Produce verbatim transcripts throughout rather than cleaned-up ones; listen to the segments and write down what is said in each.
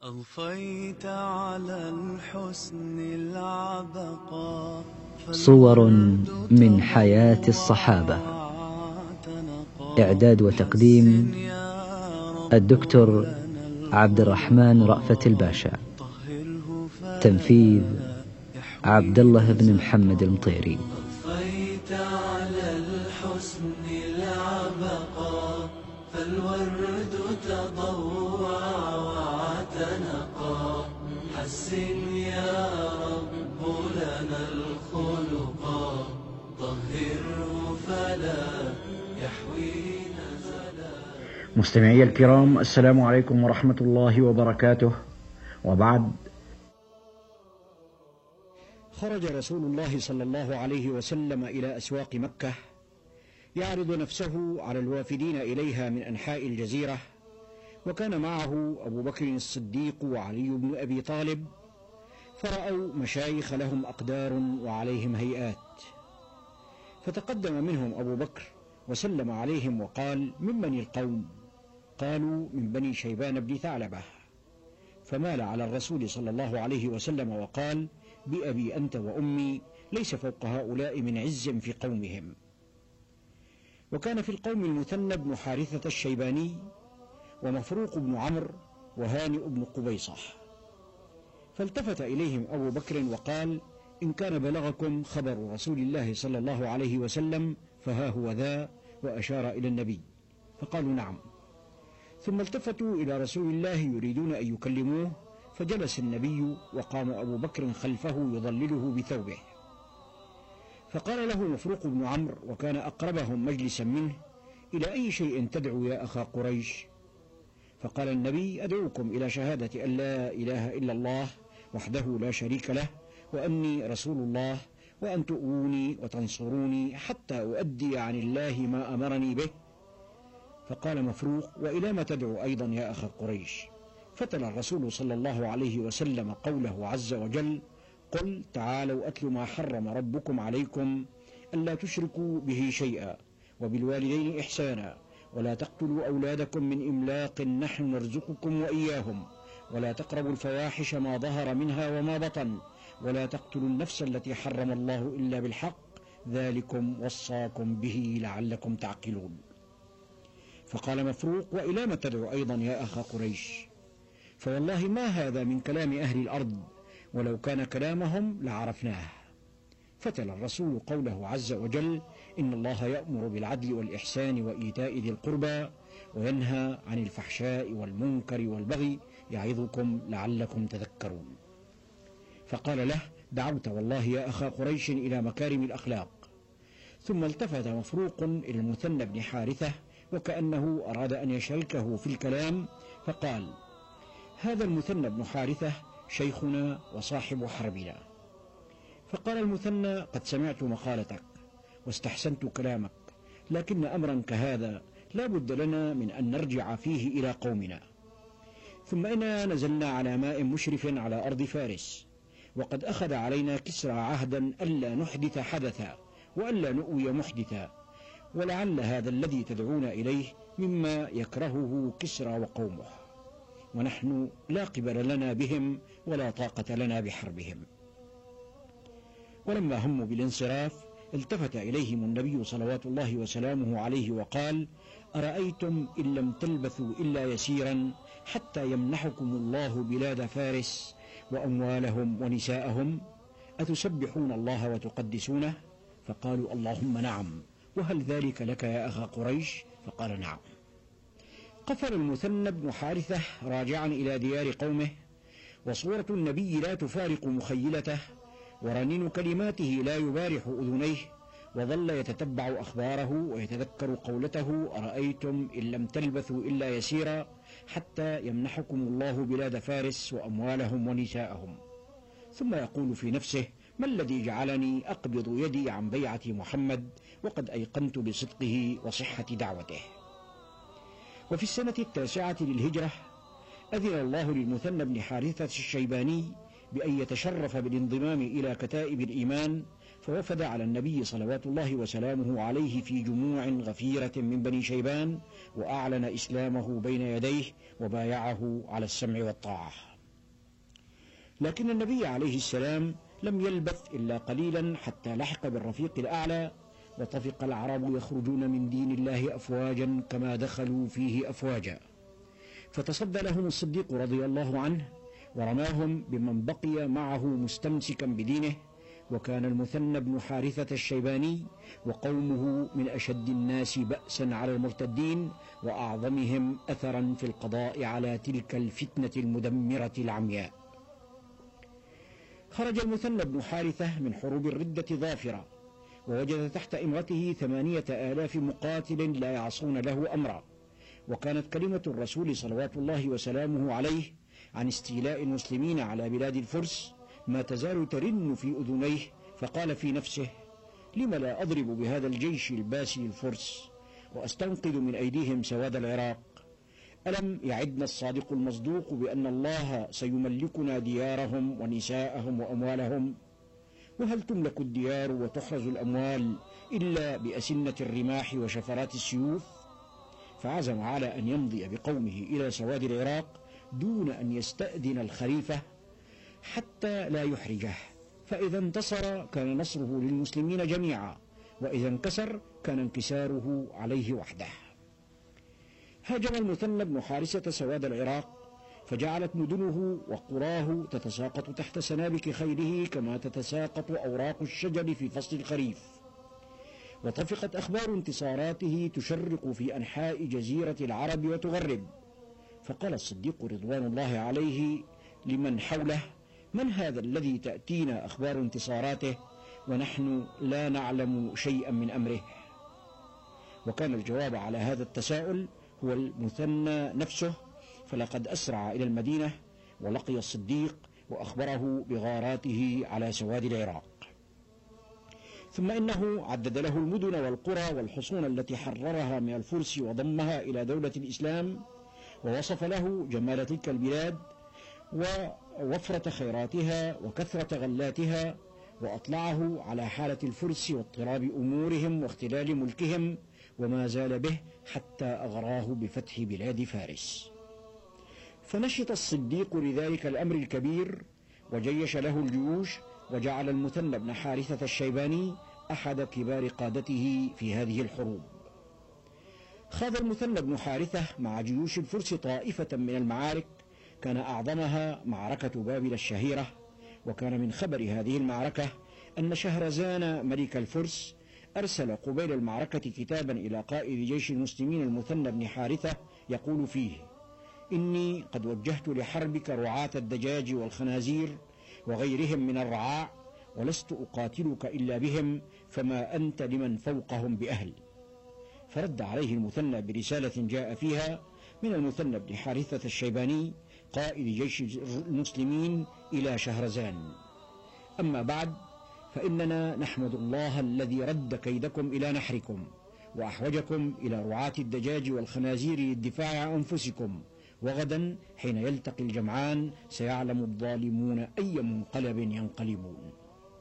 أضفيت على الحسن العبقى صور من حياة الصحابة. إعداد وتقديم الدكتور عبد الرحمن رأفت الباشا. تنفيذ عبد الله بن محمد المطيري. أضفيت على الحسن العبقى فالورد تضوع واعتنقا حسن يا رب لنا الخلقا طهره فلا يحوي نزلا. مستمعي الكرام، السلام عليكم ورحمة الله وبركاته. وبعد، خرج رسول الله صلى الله عليه وسلم إلى أسواق مكة يعرض نفسه على الوافدين إليها من أنحاء الجزيرة، وكان معه أبو بكر الصديق وعلي بن أبي طالب، فرأوا مشايخ لهم أقدار وعليهم هيئات، فتقدم منهم أبو بكر وسلم عليهم وقال: من بني القوم؟ قالوا: من بني شيبان بن ثعلبة. فمال على الرسول صلى الله عليه وسلم وقال: بأبي أنت وأمي، ليس فوق هؤلاء من عز في قومهم. وكان في القوم المثنى بن حارثة الشيباني، ومفروق بن عمرو، وهانئ بن قبيصة. فالتفت إليهم أبو بكر وقال: إن كان بلغكم خبر رسول الله صلى الله عليه وسلم فها هو ذا، وأشار إلى النبي، فقالوا: نعم. ثم التفتوا إلى رسول الله يريدون أن يكلموه، فجلس النبي وقام أبو بكر خلفه يظلله بثوبه. فقال له مفروق بن عمرو، وكان أقربهم مجلسا منه: إلى أي شيء تدعو يا أخا قريش؟ فقال النبي: أدعوكم إلى شهادة أن لا إله إلا الله وحده لا شريك له، وأني رسول الله، وأن تؤووني وتنصروني حتى أؤدي عن الله ما أمرني به. فقال مفروق: وإلى ما تدعو أيضا يا أخا قريش؟ فتلا الرسول صلى الله عليه وسلم قوله عز وجل: قل تعالوا أتل ما حرم ربكم عليكم ألا تشركوا به شيئا، وبالوالدين إحسانا، ولا تقتلوا أولادكم من إملاق، نحن نرزقكم وإياهم، ولا تقربوا الفواحش ما ظهر منها وما بطن، ولا تقتلوا النفس التي حرم الله إلا بالحق، ذلكم وصاكم به لعلكم تعقلون. فقال مفروق: وإلى ما تدعو أيضا يا أخا قريش؟ فوالله ما هذا من كلام أهل الأرض، ولو كان كلامهم لعرفناه. فتلا الرسول قوله عز وجل: إن الله يأمر بالعدل والإحسان وإيتاء ذي القربى، وينهى عن الفحشاء والمنكر والبغي، يعظكم لعلكم تذكرون. فقال له: دعوت والله يا أخا قريش إلى مكارم الأخلاق. ثم التفت مفروق إلى المثنى بن حارثة، وكأنه أراد أن يشاركه في الكلام، فقال: هذا المثنى بن حارثة شيخنا وصاحب حربنا. فقال المثنى: قد سمعت مقالتك واستحسنت كلامك، لكن أمرا كهذا لا بد لنا من أن نرجع فيه إلى قومنا. ثم إنا نزلنا على ماء مشرف على أرض فارس، وقد أخذ علينا كسرى عهدا ألا نحدث حدثا وألا نؤوي محدثا، ولعل هذا الذي تدعون إليه مما يكرهه كسرى وقومه، ونحن لا قبل لنا بهم ولا طاقة لنا بحربهم. ولما هموا بالانصراف التفت إليهم النبي صلوات الله وسلامه عليه وقال: أرأيتم إن لم تلبثوا إلا يسيرا حتى يمنحكم الله بلاد فارس وأموالهم ونساءهم، أتسبحون الله وتقدسونه؟ فقالوا: اللهم نعم، وهل ذلك لك يا أخا قريش؟ فقال: نعم. قفل المثنى بن حارثة راجعا إلى ديار قومه، وصورة النبي لا تفارق مخيلته، ورنين كلماته لا يبارح أذنيه، وظل يتتبع أخباره ويتذكر قولته: أرأيتم إن لم تلبثوا إلا يسيرا حتى يمنحكم الله بلاد فارس وأموالهم ونساءهم. ثم يقول في نفسه: ما الذي جعلني أقبض يدي عن بيعة محمد وقد أيقنت بصدقه وصحة دعوته؟ وفي السنة التاسعة للهجرة أذن الله للمثنى بن حارثة الشيباني بأن يتشرف بالانضمام إلى كتائب الإيمان، فوفد على النبي صلوات الله وسلامه عليه في جموع غفيرة من بني شيبان، وأعلن إسلامه بين يديه وبايعه على السمع والطاعة. لكن النبي عليه السلام لم يلبث إلا قليلا حتى لحق بالرفيق الأعلى، وطفق العرب يخرجون من دين الله أفواجا كما دخلوا فيه أفواجا. فتصدى لهم الصديق رضي الله عنه ورماهم بمن بقي معه مستمسكا بدينه، وكان المثنى بن حارثة الشيباني وقومه من أشد الناس بأسا على المرتدين وأعظمهم أثرا في القضاء على تلك الفتنة المدمرة العمياء. خرج المثنى بن حارثة من حروب الردة ظافرا، ووجد تحت إمرته ثمانية آلاف مقاتل لا يعصون له أمرا، وكانت كلمة الرسول صلوات الله وسلامه عليه عن استيلاء المسلمين على بلاد الفرس ما تزال ترن في أذنيه، فقال في نفسه: لم لا أضرب بهذا الجيش الباسي الفرس وأستنقذ من أيديهم سواد العراق؟ ألم يعدنا الصادق المصدوق بأن الله سيملكنا ديارهم ونساءهم وأموالهم؟ وهل تملك الديار وتحرز الأموال إلا بأسنة الرماح وشفرات السيوف؟ فعزم على أن يمضي بقومه إلى سواد العراق دون أن يستأذن الخليفة حتى لا يحرجه، فإذا انتصر كان نصره للمسلمين جميعا، وإذا انكسر كان انكساره عليه وحده. هاجم المثنى بن حارثة سواد العراق، فجعلت مدنه وقراه تتساقط تحت سنابك خيله كما تتساقط أوراق الشجر في فصل الخريف، وطفقت أخبار انتصاراته تشرق في أنحاء جزيرة العرب وتغرب. فقال الصديق رضوان الله عليه لمن حوله: من هذا الذي تأتينا أخبار انتصاراته ونحن لا نعلم شيئا من أمره؟ وكان الجواب على هذا التساؤل هو المثنى نفسه، فلقد أسرع إلى المدينة ولقي الصديق وأخبره بغاراته على سواد العراق. ثم إنه عدد له المدن والقرى والحصون التي حررها من الفرس وضمها إلى دولة الإسلام، ووصف له جمال تلك البلاد ووفرة خيراتها وكثرة غلاتها، وأطلعه على حالة الفرس واضطراب أمورهم واختلال ملكهم، وما زال به حتى أغراه بفتح بلاد فارس. فنشط الصديق لذلك الأمر الكبير وجيش له الجيوش، وجعل المثنى بن حارثة الشيباني أحد كبار قادته في هذه الحروب. خاض المثنى بن حارثة مع جيوش الفرس طائفة من المعارك، كان أعظمها معركة بابل الشهيرة، وكان من خبر هذه المعركة أن شهرزان ملك الفرس أرسل قبيل المعركة كتابا إلى قائد جيش المسلمين المثنى بن حارثة يقول فيه: إني قد وجهت لحربك رعاة الدجاج والخنازير وغيرهم من الرعاع، ولست أقاتلك إلا بهم، فما أنت لمن فوقهم بأهل. فرد عليه المثنى برسالة جاء فيها من المثنى بن حارثة الشيباني قائد جيش المسلمين إلى شهرزان: أما بعد، فإننا نحمد الله الذي رد كيدكم إلى نحركم، وأحوجكم إلى رعاة الدجاج والخنازير للدفاع عن أنفسكم، وغدا حين يلتقي الجمعان سيعلم الظالمون أي منقلب ينقلبون.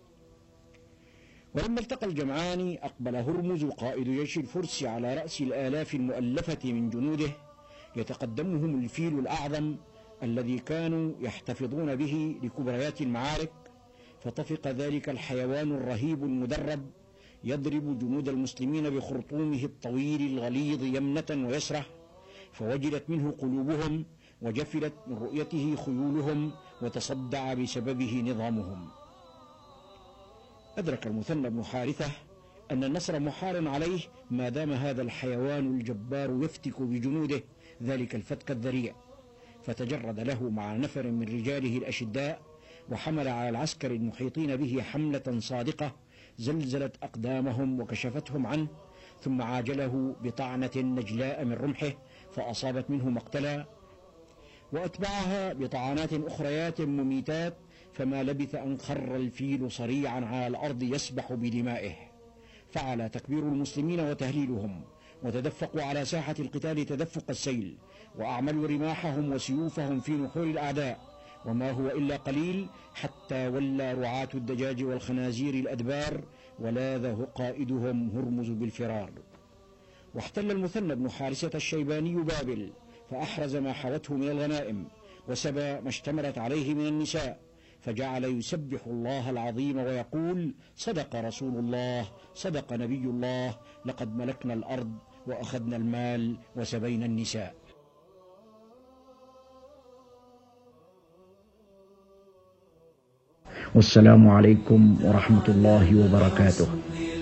ولما التقى الجمعان أقبل هرمز قائد جيش الفرس على رأس الآلاف المؤلفة من جنوده، يتقدمهم الفيل الأعظم الذي كانوا يحتفظون به لكبريات المعارك، فطفق ذلك الحيوان الرهيب المدرب يضرب جنود المسلمين بخرطومه الطويل الغليظ يمنة ويسرة، فوجلت منه قلوبهم وجفلت من رؤيته خيولهم وتصدع بسببه نظامهم. أدرك المثنى بن حارثة أن النصر محال عليه ما دام هذا الحيوان الجبار يفتك بجنوده ذلك الفتك الذريع، فتجرد له مع نفر من رجاله الأشداء، وحمل على العسكر المحيطين به حملة صادقة زلزلت أقدامهم وكشفتهم عنه، ثم عاجله بطعنة نجلاء من رمحه فأصابت منه مقتلا، وأتبعها بطعنات أخريات مميتات، فما لبث أن خر الفيل صريعا على الأرض يسبح بدمائه. فعلى تكبير المسلمين وتهليلهم، وتدفقوا على ساحة القتال تدفق السيل، وأعملوا رماحهم وسيوفهم في نحور الأعداء، وما هو إلا قليل حتى ولى رعاة الدجاج والخنازير الأدبار، ولاذه قائدهم هرمز بالفرار. واحتل المثنى بن حارثة الشيباني بابل، فأحرز ما حوته من الغنائم، وسبى ما اشتملت عليه من النساء، فجعل يسبح الله العظيم ويقول: صدق رسول الله، صدق نبي الله، لقد ملكنا الأرض وأخذنا المال وسبينا النساء. والسلام عليكم ورحمة الله وبركاته.